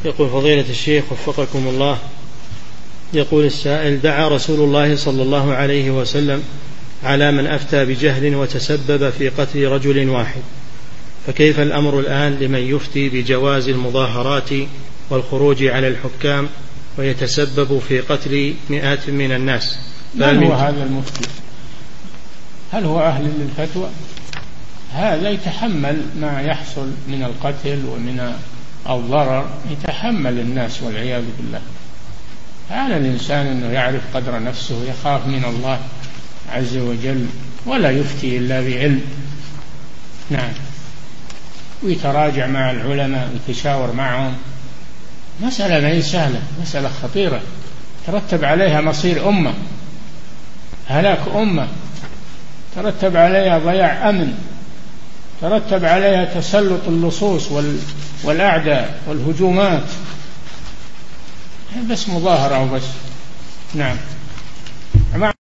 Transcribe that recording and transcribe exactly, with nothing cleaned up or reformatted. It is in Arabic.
يقول فضيلة الشيخ وفقكم الله، يقول السائل: دعا رسول الله صلى الله عليه وسلم على من أفتى بجهل وتسبب في قتل رجل واحد، فكيف الأمر الآن لمن يفتي بجواز المظاهرات والخروج على الحكام ويتسبب في قتل مئات من الناس؟ من هو هذا المفتي؟ هل هو أهل للفتوى؟ هذا يتحمل ما يحصل من القتل ومن الضرر، يتحمل الناس والعياذ بالله. على الإنسان أنه يعرف قدر نفسه، يخاف من الله عز وجل، ولا يفتي إلا بعلم. نعم، ويتراجع مع العلماء ويتشاور معهم. مسألة ما هي سهلة، مسألة خطيرة ترتب عليها مصير أمة، هلاك أمة، ترتب عليها ضياع أمن، ترتب عليها تسلط اللصوص والأعداء والهجومات. بس مظاهرة وبس. نعم.